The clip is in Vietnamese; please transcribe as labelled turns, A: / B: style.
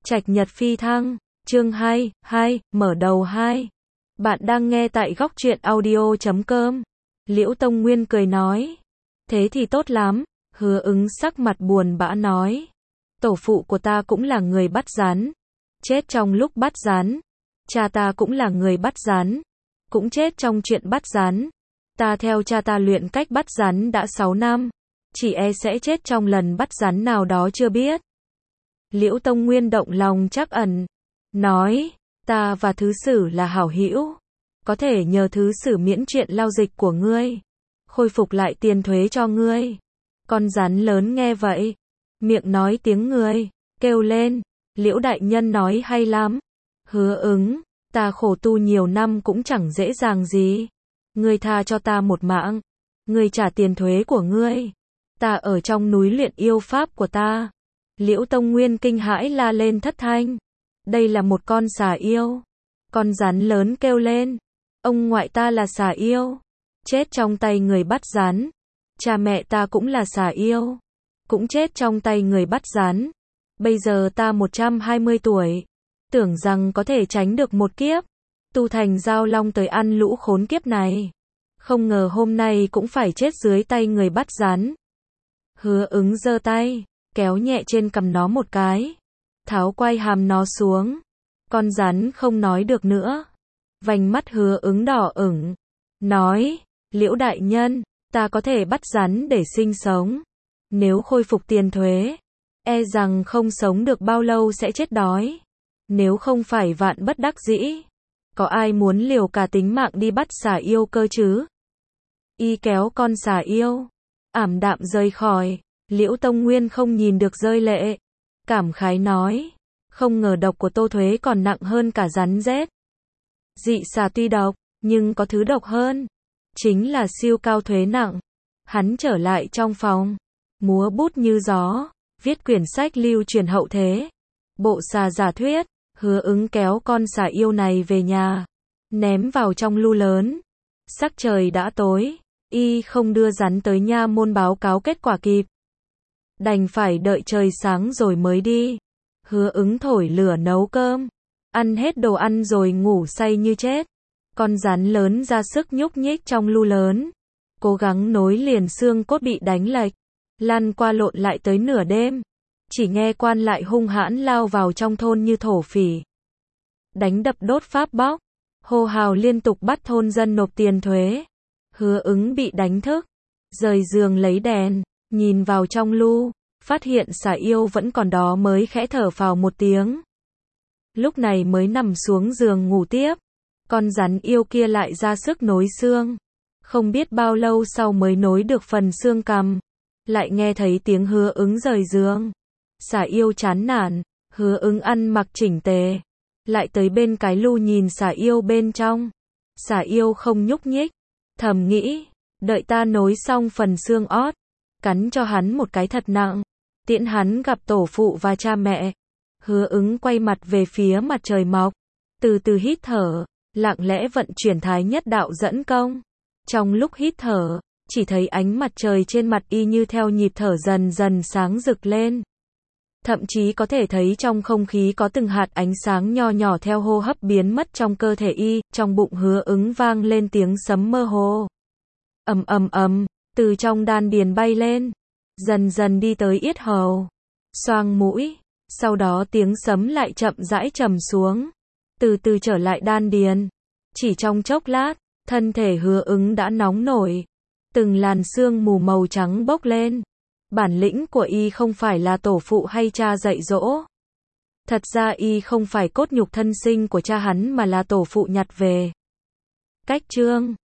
A: Trạch Nhật phi thăng, chương 2, mở đầu 2. Bạn đang nghe tại góc truyện audio.com. Liễu Tông Nguyên cười nói. Thế thì tốt lắm, Hứa Ứng sắc mặt buồn bã nói. Tổ phụ của ta cũng là người bắt rắn. Chết trong lúc bắt rắn. Cha ta cũng là người bắt rắn. Cũng chết trong chuyện bắt rắn. Ta theo cha ta luyện cách bắt rắn đã 6 năm. Chỉ e sẽ chết trong lần bắt rắn nào đó chưa biết. Liễu Tông Nguyên động lòng trắc ẩn. Nói, ta và thứ sử là hảo hữu. Có thể nhờ thứ sử miễn chuyện lao dịch của ngươi. Khôi phục lại tiền thuế cho ngươi. Con rắn lớn nghe vậy. Miệng nói tiếng người. Kêu lên. Liễu đại nhân nói hay lắm. Hứa Ứng. Ta khổ tu nhiều năm cũng chẳng dễ dàng gì. Ngươi tha cho ta một mạng. Ngươi trả tiền thuế của ngươi. Ta ở trong núi luyện yêu pháp của ta. Liễu Tông Nguyên kinh hãi la lên thất thanh. Đây là một con xà yêu. Con rắn lớn kêu lên. Ông ngoại ta là xà yêu. Chết trong tay người bắt rắn. Cha mẹ ta cũng là xà yêu. Cũng chết trong tay người bắt rắn. Bây giờ ta 120 tuổi. Tưởng rằng có thể tránh được một kiếp. Tu thành giao long tới ăn lũ khốn kiếp này. Không ngờ hôm nay cũng phải chết dưới tay người bắt rắn. Hứa Ứng giơ tay. Kéo nhẹ trên cằm nó một cái. Tháo quai hàm nó xuống. Con rắn không nói được nữa. Vành mắt Hứa Ứng đỏ ửng. Nói, Liễu đại nhân, ta có thể bắt rắn để sinh sống. Nếu khôi phục tiền thuế, e rằng không sống được bao lâu sẽ chết đói. Nếu không phải vạn bất đắc dĩ, có ai muốn liều cả tính mạng đi bắt xà yêu cơ chứ? Y kéo con xà yêu, ảm đạm rời khỏi. Liễu Tông Nguyên không nhìn được rơi lệ. Cảm khái nói, không ngờ độc của Tô Thuế còn nặng hơn cả rắn rết. Dị xà tuy độc, nhưng có thứ độc hơn. Chính là siêu cao thuế nặng. Hắn trở lại trong phòng. Múa bút như gió. Viết quyển sách lưu truyền hậu thế. Bộ xà giả thuyết. Hứa Ứng kéo con xà yêu này về nhà. Ném vào trong lu lớn. Sắc trời đã tối. Y không đưa rắn tới nha môn báo cáo kết quả kịp. Đành phải đợi trời sáng rồi mới đi. Hứa Ứng thổi lửa nấu cơm. Ăn hết đồ ăn rồi ngủ say như chết. Con rắn lớn ra sức nhúc nhích trong lu lớn. Cố gắng nối liền xương cốt bị đánh lệch. Lăn qua lộn lại tới nửa đêm. Chỉ nghe quan lại hung hãn lao vào trong thôn như thổ phỉ. Đánh đập đốt pháp bóc. Hô hào liên tục bắt thôn dân nộp tiền thuế. Hứa Ứng bị đánh thức. Rời giường lấy đèn. Nhìn vào trong lu. Phát hiện xà yêu vẫn còn đó mới khẽ thở phào một tiếng. Lúc này mới nằm xuống giường ngủ tiếp. Con rắn yêu kia lại ra sức nối xương. Không biết bao lâu sau mới nối được phần xương cằm. Lại nghe thấy tiếng Hứa Ứng rời giường. Xà yêu chán nản. Hứa Ứng ăn mặc chỉnh tề. Lại tới bên cái lu nhìn xà yêu bên trong. Xà yêu không nhúc nhích. Thầm nghĩ, đợi ta nối xong phần xương ót. Cắn cho hắn một cái thật nặng. Tiễn hắn gặp tổ phụ và cha mẹ. Hứa Ứng quay mặt về phía mặt trời mọc. Từ từ hít thở. Lặng lẽ vận chuyển thái nhất đạo dẫn công. Trong lúc hít thở, chỉ thấy ánh mặt trời trên mặt y như theo nhịp thở dần dần sáng rực lên. Thậm chí có thể thấy trong không khí có từng hạt ánh sáng nho nhỏ theo hô hấp biến mất trong cơ thể y. Trong bụng Hứa Ứng vang lên tiếng sấm mơ hồ. Ầm ầm ầm, từ trong đan điền bay lên. Dần dần đi tới yết hầu. Xoang mũi. Sau đó tiếng sấm lại chậm rãi trầm xuống. Từ từ trở lại đan điền. Chỉ trong chốc lát, thân thể Hứa Ứng đã nóng nổi. Từng làn sương mù màu trắng bốc lên. Bản lĩnh của y không phải là tổ phụ hay cha dạy dỗ. Thật ra y không phải cốt nhục thân sinh của cha hắn mà là tổ phụ nhặt về. Cách chương